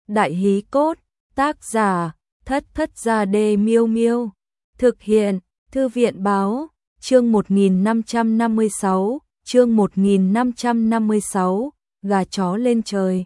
Đại hí cốt, tác giả, Thất Thất Gia Đê Miêu Miêu. Thực hiện, Thư viện báo, chương 1556, chương 1556, gà chó lên trời.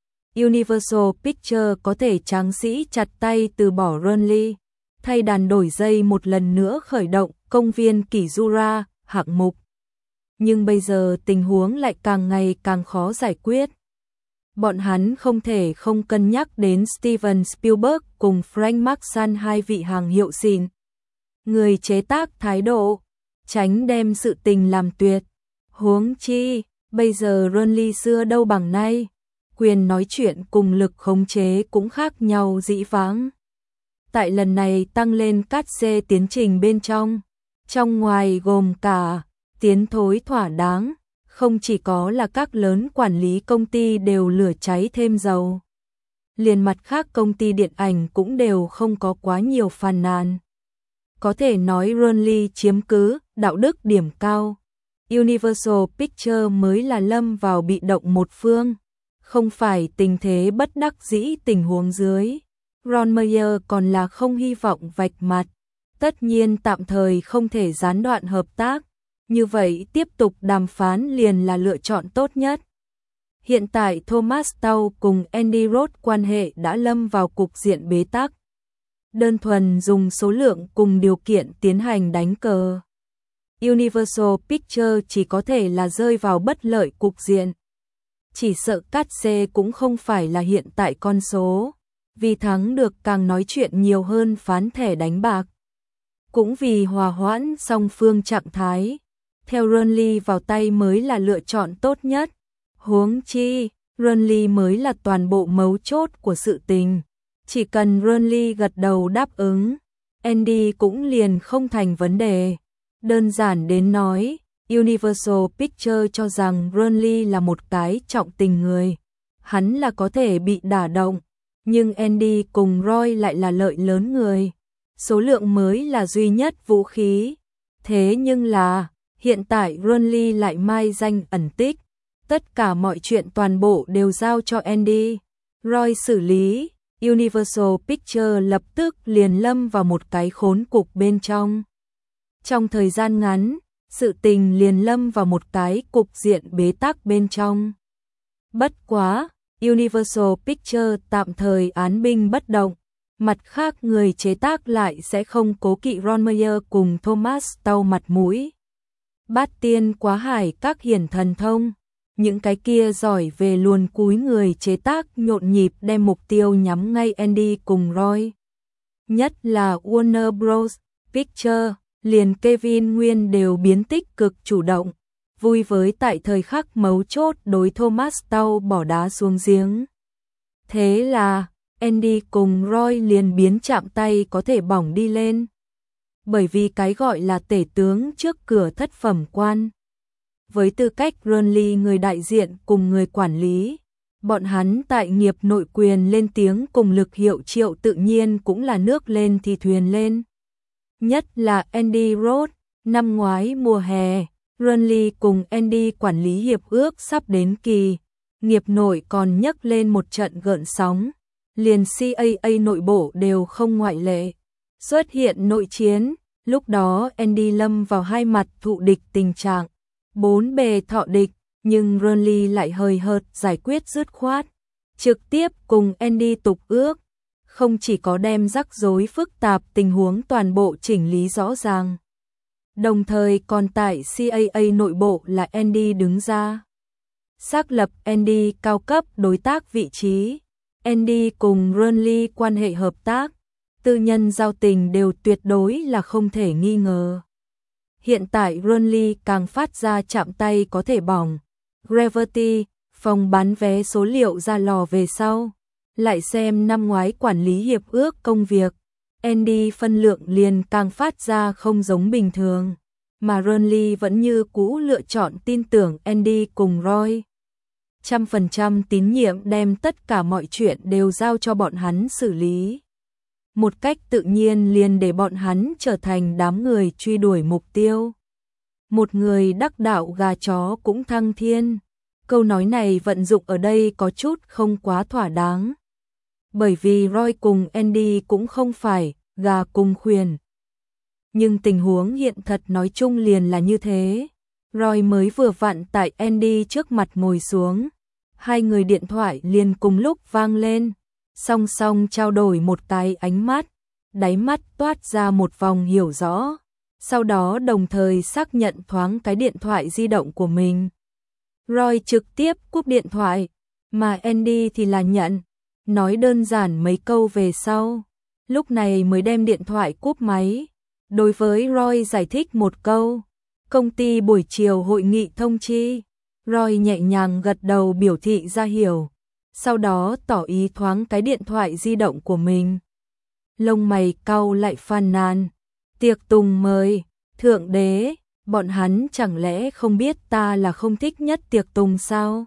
Universal Pictures có thể tráng sĩ chặt tay từ bỏ Renly, thay đàn đổi dây một lần nữa khởi động công viên Kizura hạng mục. Nhưng bây giờ tình huống lại càng ngày càng khó giải quyết. Bọn hắn không thể không cân nhắc đến Steven Spielberg cùng Frank Marshall, hai vị hàng hiệu xịn. Người chế tác thái độ, tránh đem sự tình làm tuyệt. Huống chi, bây giờ Renly xưa đâu bằng nay, quyền nói chuyện cùng lực khống chế cũng khác nhau dĩ vãng. Tại lần này tăng lên cát xê tiến trình bên trong ngoài gồm cả tiến thối thỏa đáng, không chỉ có là các lớn quản lý công ty đều lửa cháy thêm dầu. Liền mặt khác công ty điện ảnh cũng đều không có quá nhiều phàn nàn. Có thể nói Renly chiếm cứ đạo đức điểm cao. Universal Pictures mới là lâm vào bị động một phương, không phải tình thế bất đắc dĩ tình huống dưới. Ron Meyer còn là không hy vọng vạch mặt, tất nhiên tạm thời không thể gián đoạn hợp tác, như vậy tiếp tục đàm phán liền là lựa chọn tốt nhất. Hiện tại Thomas Towne cùng Andy Roth quan hệ đã lâm vào cục diện bế tắc. Đơn thuần dùng số lượng cùng điều kiện tiến hành đánh cờ. Universal Pictures chỉ có thể là rơi vào bất lợi cục diện. Chỉ sợ cát xê cũng không phải là hiện tại con số, vì thắng được càng nói chuyện nhiều hơn phán thẻ đánh bạc. Cũng vì hòa hoãn song phương trạng thái, theo Renly vào tay mới là lựa chọn tốt nhất. Huống chi, Renly mới là toàn bộ mấu chốt của sự tình. Chỉ cần Renly gật đầu đáp ứng, Andy cũng liền không thành vấn đề. Đơn giản đến nói, Universal Pictures cho rằng Renly là một cái trọng tình người. Hắn là có thể bị đả động, nhưng Andy cùng Roy lại là lợi lớn người. Số lượng mới là duy nhất vũ khí. Thế nhưng là, hiện tại Renly lại mai danh ẩn tích. Tất cả mọi chuyện toàn bộ đều giao cho Andy, Roy xử lý. Universal Pictures lập tức liền lâm vào một cái khốn cục bên trong. Trong thời gian ngắn, sự tình liền lâm vào một cái cục diện bế tắc bên trong. Bất quá, Universal Pictures tạm thời án binh bất động. Mặt khác người chế tác lại sẽ không cố kỵ Ron Meyer cùng Thomas Towne mặt mũi. Bát tiên quá hải các hiển thần thông. Những cái kia giỏi về luồn cúi người chế tác nhộn nhịp đem mục tiêu nhắm ngay Andy cùng Roy. Nhất là Warner Bros. Pictures, liền Kevin Nguyên đều biến tích cực chủ động, vui với tại thời khắc mấu chốt đối Thomas Towne bỏ đá xuống giếng. Thế là, Andy cùng Roy liền biến chạm tay có thể bỏng đi lên. Bởi vì cái gọi là tể tướng trước cửa thất phẩm quan. Với tư cách Renly người đại diện cùng người quản lý, bọn hắn tại nghiệp nội quyền lên tiếng cùng lực hiệu triệu tự nhiên cũng là nước lên thì thuyền lên. Nhất là Andy Roth, năm ngoái mùa hè, Renly cùng Andy quản lý hiệp ước sắp đến kỳ, nghiệp nội còn nhấc lên một trận gợn sóng, liền CAA nội bộ đều không ngoại lệ. Xuất hiện nội chiến, lúc đó Andy lâm vào hai mặt thụ địch tình trạng. Bốn bề thọ địch, nhưng Renly lại hời hợt giải quyết dứt khoát, trực tiếp cùng Andy tục ước, không chỉ có đem rắc rối phức tạp tình huống toàn bộ chỉnh lý rõ ràng. Đồng thời còn tại CAA nội bộ là Andy đứng ra. Xác lập Andy cao cấp đối tác vị trí, Andy cùng Renly quan hệ hợp tác, tư nhân giao tình đều tuyệt đối là không thể nghi ngờ. Hiện tại Renly càng phát ra chạm tay có thể bỏng. Gravity, phòng bán vé số liệu ra lò về sau. Lại xem năm ngoái quản lý hiệp ước công việc. Andy phân lượng liền càng phát ra không giống bình thường. Mà Renly vẫn như cũ lựa chọn tin tưởng Andy cùng Roy. 100% tín nhiệm đem tất cả mọi chuyện đều giao cho bọn hắn xử lý. Một cách tự nhiên liền để bọn hắn trở thành đám người truy đuổi mục tiêu. Một người đắc đạo gà chó cũng thăng thiên. Câu nói này vận dụng ở đây có chút không quá thỏa đáng. bởi vì Roy cùng Andy cũng không phải gà cùng khuyển. Nhưng tình huống hiện thật nói chung liền là như thế. Roy mới vừa vặn tại Andy trước mặt ngồi xuống. Hai người điện thoại liền cùng lúc vang lên, song song trao đổi một cái ánh mắt, đáy mắt toát ra một vòng hiểu rõ, sau đó đồng thời xác nhận thoáng cái điện thoại di động của mình. Roy trực tiếp cúp điện thoại, mà Andy thì là nhận, nói đơn giản mấy câu về sau, lúc này mới đem điện thoại cúp máy. Đối với Roy giải thích một câu, công ty buổi chiều hội nghị thông chi. Roy nhẹ nhàng gật đầu biểu thị ra hiểu, sau đó tỏ ý thoáng cái điện thoại di động của mình. Lông mày cau lại phàn nàn, tiệc tùng mời, thượng đế, bọn hắn chẳng lẽ không biết ta là không thích nhất tiệc tùng sao?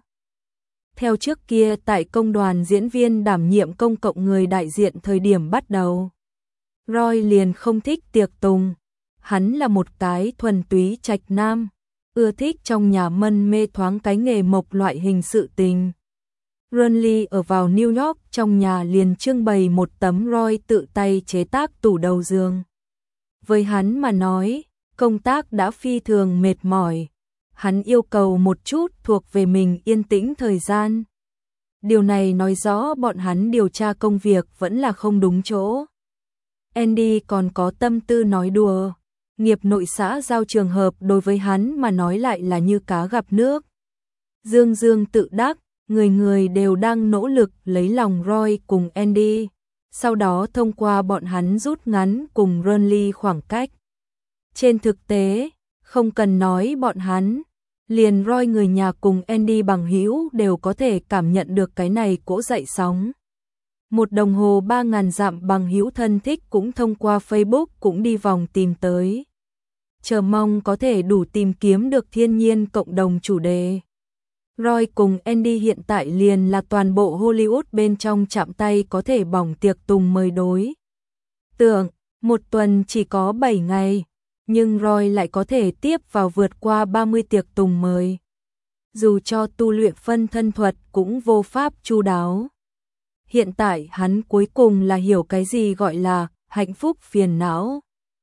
Theo trước kia tại công đoàn diễn viên đảm nhiệm công cộng người đại diện thời điểm bắt đầu, Roy liền không thích tiệc tùng. Hắn là một cái thuần túy trạch nam, ưa thích trong nhà mân mê thoáng cái nghề mộc loại hình sự tình. Ronly ở vào New York trong nhà liền trưng bày một tấm Roy tự tay chế tác tủ đầu giường. Với hắn mà nói, công tác đã phi thường mệt mỏi. Hắn yêu cầu một chút thuộc về mình yên tĩnh thời gian. Điều này nói rõ bọn hắn điều tra công việc vẫn là không đúng chỗ. Andy còn có tâm tư nói đùa. Nghiệp nội xã giao trường hợp đối với hắn mà nói lại là như cá gặp nước. Dương dương tự đắc, người người đều đang nỗ lực lấy lòng Roy cùng Andy, sau đó thông qua bọn hắn rút ngắn cùng Ronly khoảng cách. Trên thực tế, không cần nói bọn hắn, liền Roy người nhà cùng Andy bằng hữu đều có thể cảm nhận được cái này cỗ dậy sóng. Một đồng hồ 3.000 dặm bằng hữu thân thích cũng thông qua Facebook cũng đi vòng tìm tới. Chờ mong có thể đủ tìm kiếm được thiên nhiên cộng đồng chủ đề. Roy cùng Andy hiện tại liền là toàn bộ Hollywood bên trong chạm tay có thể bỏng tiệc tùng mời đối. Tưởng, một tuần chỉ có 7 ngày, nhưng Roy lại có thể tiếp vào vượt qua 30 tiệc tùng mời. Dù cho tu luyện phân thân thuật cũng vô pháp chu đáo. Hiện tại hắn cuối cùng là hiểu cái gì gọi là hạnh phúc phiền não.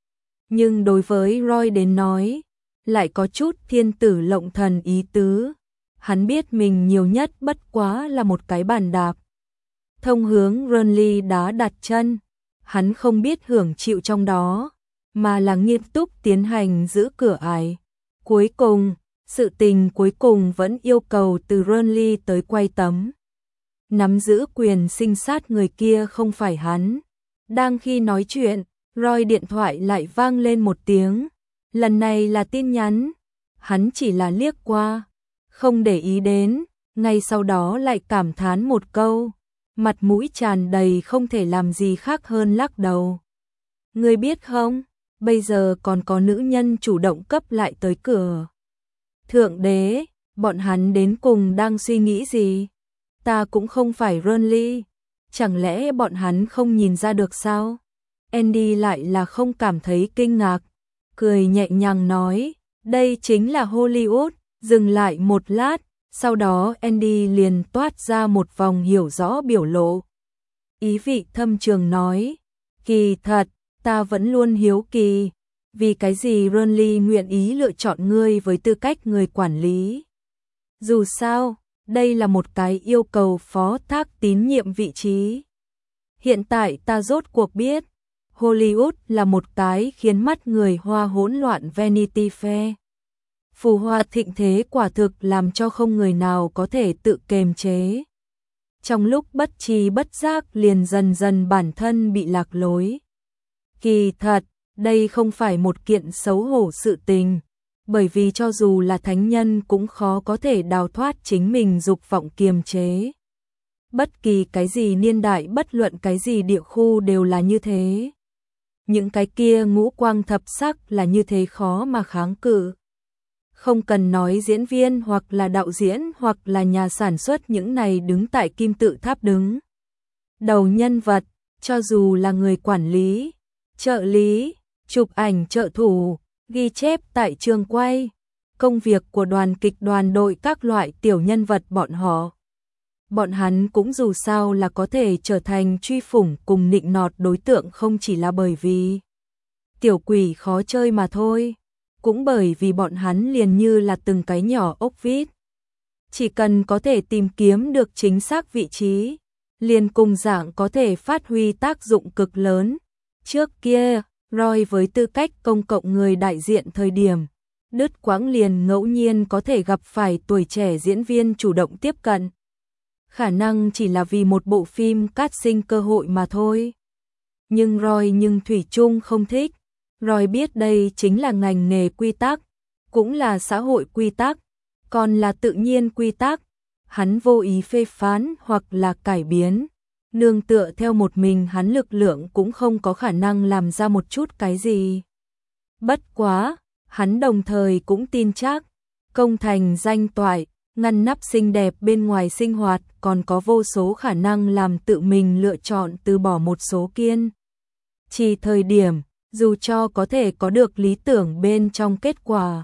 Nhưng đối với Roy đến nói, lại có chút thiên tử lộng thần ý tứ. Hắn biết mình nhiều nhất bất quá là một cái bàn đạp. Thông hướng Ronly đã đặt chân, hắn không biết hưởng chịu trong đó, mà là nghiêm túc tiến hành giữ cửa ải. Cuối cùng, sự tình cuối cùng vẫn yêu cầu từ Ronly tới quay tấm. Nắm giữ quyền sinh sát người kia không phải hắn. Đang khi nói chuyện, Roy điện thoại lại vang lên một tiếng. Lần này là tin nhắn. Hắn chỉ là liếc qua, không để ý đến, ngay sau đó lại cảm thán một câu. Mặt mũi tràn đầy không thể làm gì khác hơn lắc đầu. Ngươi biết không, bây giờ còn có nữ nhân chủ động cấp lại tới cửa. Thượng đế, bọn hắn đến cùng đang suy nghĩ gì? Ta cũng không phải Ronly, chẳng lẽ bọn hắn không nhìn ra được sao? Andy lại là không cảm thấy kinh ngạc, cười nhẹ nhàng nói, đây chính là Hollywood. Dừng lại một lát, sau đó Andy liền toát ra một vòng hiểu rõ biểu lộ. Ý vị thâm trường nói, kỳ thật, ta vẫn luôn hiếu kỳ, vì cái gì Ronly nguyện ý lựa chọn ngươi với tư cách người quản lý. Dù sao, đây là một cái yêu cầu phó thác tín nhiệm vị trí. Hiện tại ta rốt cuộc biết, Hollywood là một cái khiến mắt người Hoa hỗn loạn Vanity Fair. Phù hoa thịnh thế quả thực làm cho không người nào có thể tự kiềm chế. Trong lúc bất tri bất giác liền dần dần bản thân bị lạc lối. Kỳ thật, đây không phải một kiện xấu hổ sự tình, bởi vì cho dù là thánh nhân cũng khó có thể đào thoát chính mình dục vọng kiềm chế. Bất kỳ cái gì niên đại, bất luận cái gì địa khu đều là như thế. Những cái kia ngũ quang thập sắc là như thế khó mà kháng cự. Không cần nói diễn viên hoặc là đạo diễn hoặc là nhà sản xuất, những này đứng tại kim tự tháp đứng đầu nhân vật, cho dù là người quản lý, trợ lý, chụp ảnh trợ thủ, ghi chép tại trường quay, công việc của đoàn kịch, đoàn đội, các loại tiểu nhân vật, bọn họ bọn hắn cũng dù sao là có thể trở thành truy phủng cùng nịnh nọt đối tượng không chỉ là bởi vì tiểu quỷ khó chơi mà thôi, cũng bởi vì bọn hắn liền như là từng cái nhỏ ốc vít. Chỉ cần có thể tìm kiếm được chính xác vị trí, liền cùng dạng có thể phát huy tác dụng cực lớn. Trước kia, Roy với tư cách công cộng người đại diện thời điểm, đứt quãng liền ngẫu nhiên có thể gặp phải tuổi trẻ diễn viên chủ động tiếp cận. Khả năng chỉ là vì một bộ phim casting cơ hội mà thôi. Nhưng Roy thủy chung không thích. Roy biết đây chính là ngành nghề quy tắc, cũng là xã hội quy tắc, còn là tự nhiên quy tắc. Hắn vô ý phê phán hoặc là cải biến, nương tựa theo một mình hắn lực lượng cũng không có khả năng làm ra một chút cái gì. Bất quá, hắn đồng thời cũng tin chắc, công thành danh toại, ngăn nắp xinh đẹp bên ngoài sinh hoạt còn có vô số khả năng làm tự mình lựa chọn từ bỏ một số kiên. Chỉ thời điểm, dù cho có thể có được lý tưởng bên trong kết quả,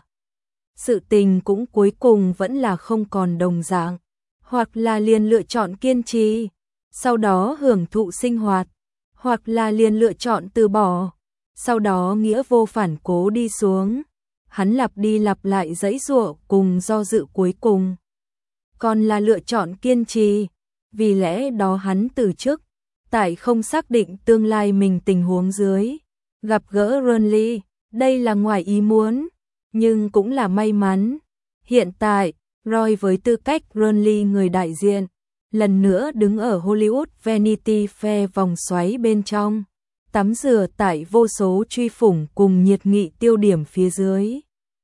sự tình cũng cuối cùng vẫn là không còn đồng dạng, hoặc là liền lựa chọn kiên trì, sau đó hưởng thụ sinh hoạt, hoặc là liền lựa chọn từ bỏ, sau đó nghĩa vô phản cố đi xuống. Hắn lặp đi lặp lại giãy giụa cùng do dự cuối cùng, còn là lựa chọn kiên trì, vì lẽ đó hắn từ chức, tại không xác định tương lai mình tình huống dưới, gặp gỡ Ronly, đây là ngoài ý muốn, nhưng cũng là may mắn. Hiện tại, Roy với tư cách Ronly người đại diện, lần nữa đứng ở Hollywood Vanity Fair vòng xoáy bên trong, tắm rửa tại vô số truy phủng cùng nhiệt nghị tiêu điểm phía dưới.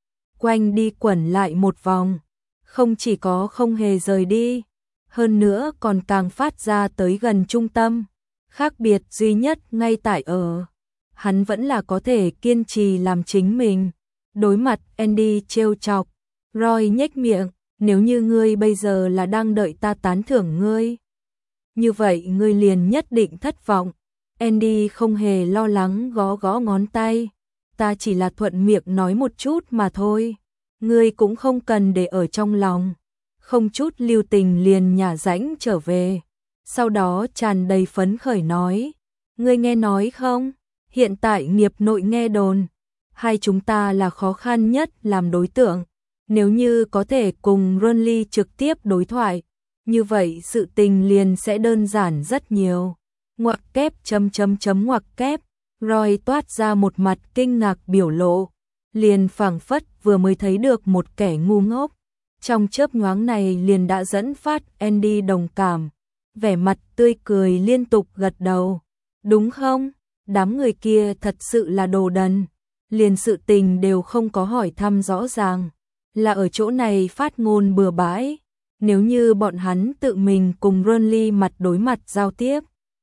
Quanh đi quẩn lại một vòng, không chỉ có không hề rời đi, hơn nữa còn càng phát ra tới gần trung tâm. Khác biệt duy nhất ngay tại ở, hắn vẫn là có thể kiên trì làm chính mình. Đối mặt Andy trêu chọc, Roy nhếch miệng, nếu như ngươi bây giờ là đang đợi ta tán thưởng ngươi, như vậy ngươi liền nhất định thất vọng. Andy không hề lo lắng gõ gõ ngón tay, ta chỉ là thuận miệng nói một chút mà thôi, ngươi cũng không cần để ở trong lòng. Không chút lưu tình liền nhả rãnh trở về, sau đó tràn đầy phấn khởi nói, ngươi nghe nói không, hiện tại nghiệp nội nghe đồn, hai chúng ta là khó khăn nhất làm đối tượng, nếu như có thể cùng Ronly trực tiếp đối thoại, như vậy sự tình liền sẽ đơn giản rất nhiều. Ngoặc kép ngoặc kép, Roy toát ra một mặt kinh ngạc biểu lộ, liền phảng phất vừa mới thấy được một kẻ ngu ngốc. Trong chớp nhoáng này liền đã dẫn phát Andy đồng cảm, vẻ mặt tươi cười liên tục gật đầu. Đúng không? Đám người kia thật sự là đồ đần, liền sự tình đều không có hỏi thăm rõ ràng, là ở chỗ này phát ngôn bừa bãi. Nếu như bọn hắn tự mình cùng Ronly mặt đối mặt giao tiếp,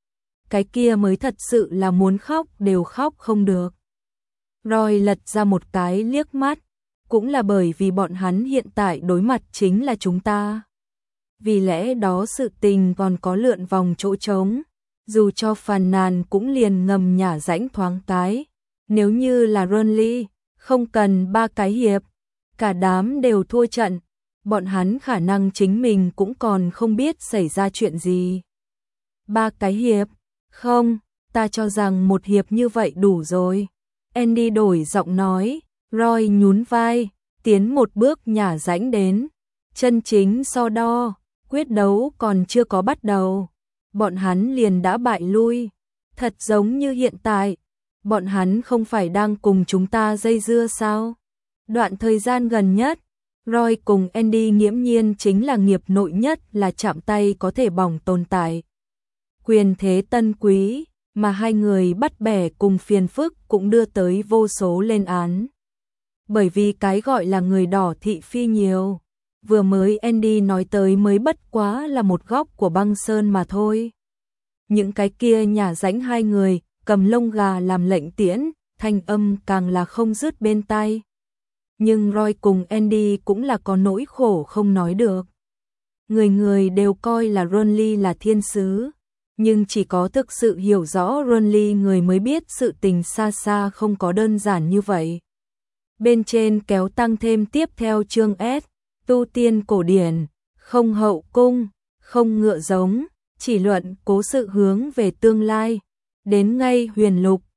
cái kia mới thật sự là muốn khóc đều khóc không được. Roy lật ra một cái liếc mắt, cũng là bởi vì bọn hắn hiện tại đối mặt chính là chúng ta. Vì lẽ đó sự tình còn có lượn vòng chỗ trống, dù cho phàn nàn cũng liền ngầm nhả rãnh thoáng cái. Nếu như là Ronly, không cần 3 cái hiệp, cả đám đều thua trận, bọn hắn khả năng chính mình cũng còn không biết xảy ra chuyện gì. 3 cái hiệp? Không, ta cho rằng một hiệp như vậy đủ rồi. Andy đổi giọng nói, Roy nhún vai, tiến một bước nhả rãnh đến. Chân chính so đo, quyết đấu còn chưa có bắt đầu, bọn hắn liền đã bại lui. Thật giống như hiện tại, bọn hắn không phải đang cùng chúng ta dây dưa sao? Đoạn thời gian gần nhất, Roy cùng Andy nghiễm nhiên chính là nghiệp nội nhất là chạm tay có thể bỏng tồn tại. Quyền thế tân quý, mà hai người bắt bẻ cùng phiền phức cũng đưa tới vô số lên án. Bởi vì cái gọi là người đỏ thị phi nhiều, vừa mới Andy nói tới mới bất quá là một góc của băng sơn mà thôi. Những cái kia nhả rãnh hai người, cầm lông gà làm lệnh tiễn, thanh âm càng là không dứt bên tai. Nhưng Roy cùng Andy cũng là có nỗi khổ không nói được. Người người đều coi là Ronly là thiên sứ, nhưng chỉ có thực sự hiểu rõ Ronly người mới biết sự tình xa xa không có đơn giản như vậy. Bên trên kéo tăng thêm tiếp theo chương S, tu tiên cổ điển, không hậu cung, không ngựa giống, chỉ luận cố sự hướng về tương lai. Đến ngay Huyền Lục,